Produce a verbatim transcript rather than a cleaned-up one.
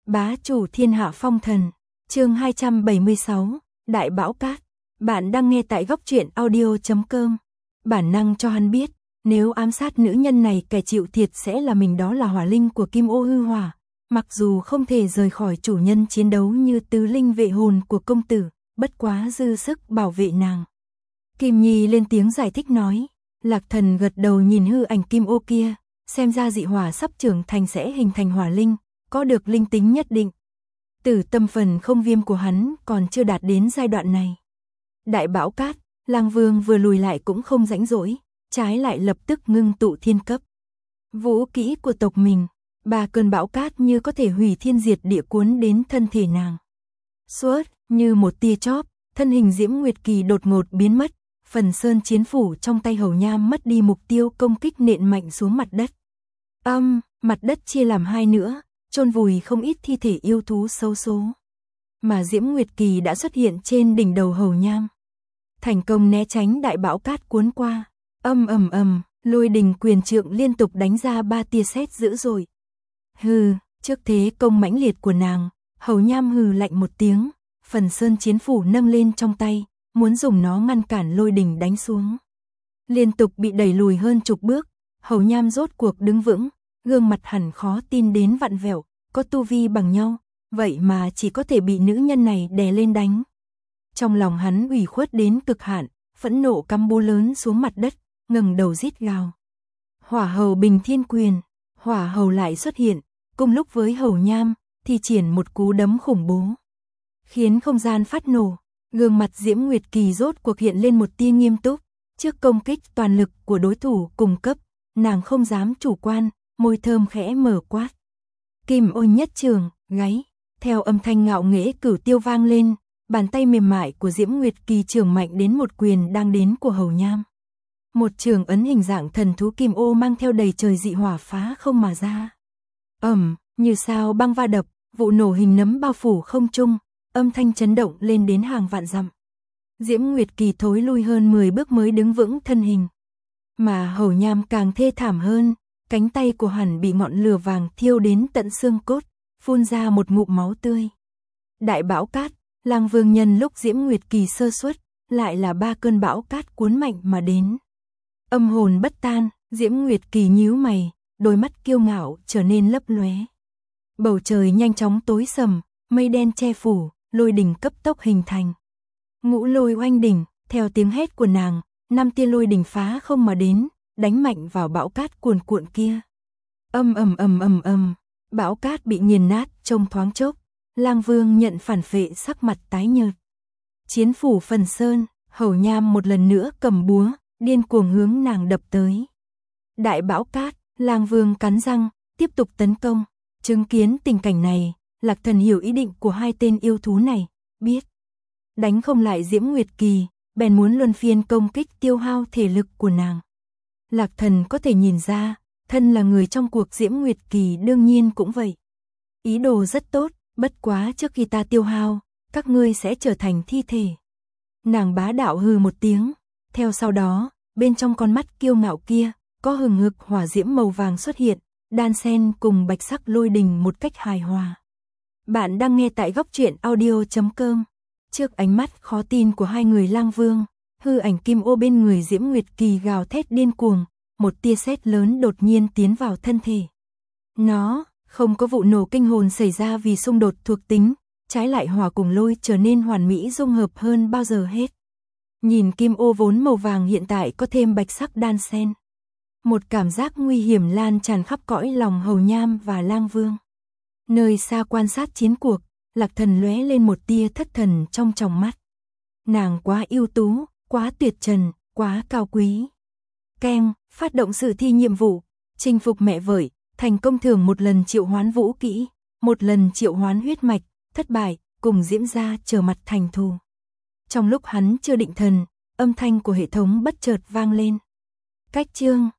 Bá chủ thiên hạ phong thần, chương hai trăm bảy mươi sáu, Đại Bão Cát. Bạn đang nghe tại góc truyện audio chấm com. Bản năng cho hắn biết, nếu ám sát nữ nhân này kẻ chịu thiệt sẽ là mình, đó là hỏa linh của Kim Ô hư hỏa. Mặc dù không thể rời khỏi chủ nhân chiến đấu như tứ linh vệ hồn của công tử, bất quá dư sức bảo vệ nàng. Kim Nhi lên tiếng giải thích nói, Lạc Thần gật đầu nhìn hư ảnh Kim Ô kia, xem ra dị hỏa sắp trưởng thành sẽ hình thành hỏa linh, có được linh tính nhất định. Tử tâm phần không viêm của hắn còn chưa đạt đến giai đoạn này. Đại Bão Cát, Lang Vương vừa lùi lại cũng không rãnh rỗi, trái lại lập tức ngưng tụ thiên cấp. Vũ kỹ của tộc mình, ba cơn bão cát như có thể hủy thiên diệt địa cuốn đến thân thể nàng. Suốt, như một tia chóp, thân hình Diễm Nguyệt Kỳ đột ngột biến mất, phần sơn chiến phủ trong tay Hầu Nham mất đi mục tiêu công kích nện mạnh xuống mặt đất. Âm, um, mặt đất chia làm hai nữa, chôn vùi không ít thi thể yêu thú xấu số. Mà Diễm Nguyệt Kỳ đã xuất hiện trên đỉnh đầu Hầu Nham. Thành công né tránh đại bão cát cuốn qua. Âm ầm ầm, lôi đình quyền trượng liên tục đánh ra ba tia sét dữ dội. Hừ, trước thế công mãnh liệt của nàng, Hầu Nham hừ lạnh một tiếng, phần sơn chiến phủ nâng lên trong tay, muốn dùng nó ngăn cản lôi đình đánh xuống. Liên tục bị đẩy lùi hơn chục bước, Hầu Nham rốt cuộc đứng vững, gương mặt hẳn khó tin đến vặn vẹo, có tu vi bằng nhau, vậy mà chỉ có thể bị nữ nhân này đè lên đánh. Trong lòng hắn ủy khuất đến cực hạn, phẫn nộ cắm búa lớn xuống mặt đất, ngẩng đầu rít gào. Hỏa Hầu Bình Thiên Quyền, Hỏa Hầu lại xuất hiện, cùng lúc với Hầu Nham, thi triển một cú đấm khủng bố, khiến không gian phát nổ. Gương mặt Diễm Nguyệt Kỳ rốt cuộc hiện lên một tia nghiêm túc, trước công kích toàn lực của đối thủ cùng cấp, nàng không dám chủ quan, môi thơm khẽ mở quát. Kim Ô nhất trường, gáy, theo âm thanh ngạo nghễ cửu tiêu vang lên, bàn tay mềm mại của Diễm Nguyệt Kỳ trường mạnh đến một quyền đang đến của Hầu Nham. Một trường ấn hình dạng thần thú Kim Ô mang theo đầy trời dị hỏa phá không mà ra. Ầm, như sao băng va đập, vụ nổ hình nấm bao phủ không trung, âm thanh chấn động lên đến hàng vạn dặm. Diễm Nguyệt Kỳ thối lui hơn mười bước mới đứng vững thân hình. Mà Hầu Nham càng thê thảm hơn, cánh tay của hắn bị ngọn lửa vàng thiêu đến tận xương cốt, phun ra một ngụm máu tươi. Đại Bão Cát, Lang Vương nhân lúc Diễm Nguyệt Kỳ sơ suất, lại là ba cơn bão cát cuốn mạnh mà đến. Âm hồn bất tan, Diễm Nguyệt Kỳ nhíu mày, đôi mắt kiêu ngạo trở nên lấp lóe. Bầu trời nhanh chóng tối sầm, mây đen che phủ, lôi đỉnh cấp tốc hình thành. Ngũ lôi oanh đỉnh, theo tiếng hét của nàng, năm tia lôi đỉnh phá không mà đến, đánh mạnh vào bão cát cuồn cuộn kia. Âm ầm ầm ầm ầm, bão cát bị nghiền nát trong thoáng chốc. Lang Vương nhận phản phệ, sắc mặt tái nhợt. Chiến phủ phần sơn, Hầu Nham một lần nữa cầm búa, điên cuồng hướng nàng đập tới. Đại Bão Cát, Lang Vương cắn răng, tiếp tục tấn công. Chứng kiến tình cảnh này, Lạc Thần hiểu ý định của hai tên yêu thú này, biết đánh không lại Diễm Nguyệt Kỳ, bèn muốn luân phiên công kích tiêu hao thể lực của nàng. Lạc Thần có thể nhìn ra, thân là người trong cuộc Diễm Nguyệt Kỳ đương nhiên cũng vậy. Ý đồ rất tốt, bất quá trước khi ta tiêu hao, các ngươi sẽ trở thành thi thể. Nàng bá đạo hừ một tiếng, theo sau đó, bên trong con mắt kiêu ngạo kia, có hừng hực hỏa diễm màu vàng xuất hiện, đan xen cùng bạch sắc lôi đình một cách hài hòa. Bạn đang nghe tại góc truyện audio chấm com. Trước ánh mắt khó tin của hai người Lang Vương, hư ảnh Kim Ô bên người Diễm Nguyệt Kỳ gào thét điên cuồng, một tia sét lớn đột nhiên tiến vào thân thể. Nó không có vụ nổ kinh hồn xảy ra vì xung đột thuộc tính, trái lại hỏa cùng lôi trở nên hoàn mỹ dung hợp hơn bao giờ hết. Nhìn Kim Ô vốn màu vàng hiện tại có thêm bạch sắc đan xen. Một cảm giác nguy hiểm lan tràn khắp cõi lòng Hầu Nham và Lang Vương. Nơi xa quan sát chiến cuộc, Lạc Thần lóe lên một tia thất thần trong tròng mắt. Nàng quá ưu tú, quá tuyệt trần, quá cao quý. Keng, phát động sự thi nhiệm vụ, chinh phục mẹ vợi, thành công thưởng một lần triệu hoán vũ kỹ, một lần triệu hoán huyết mạch, thất bại, cùng Diễm gia trở mặt thành thù. Trong lúc hắn chưa định thần, âm thanh của hệ thống bất chợt vang lên. Cách chương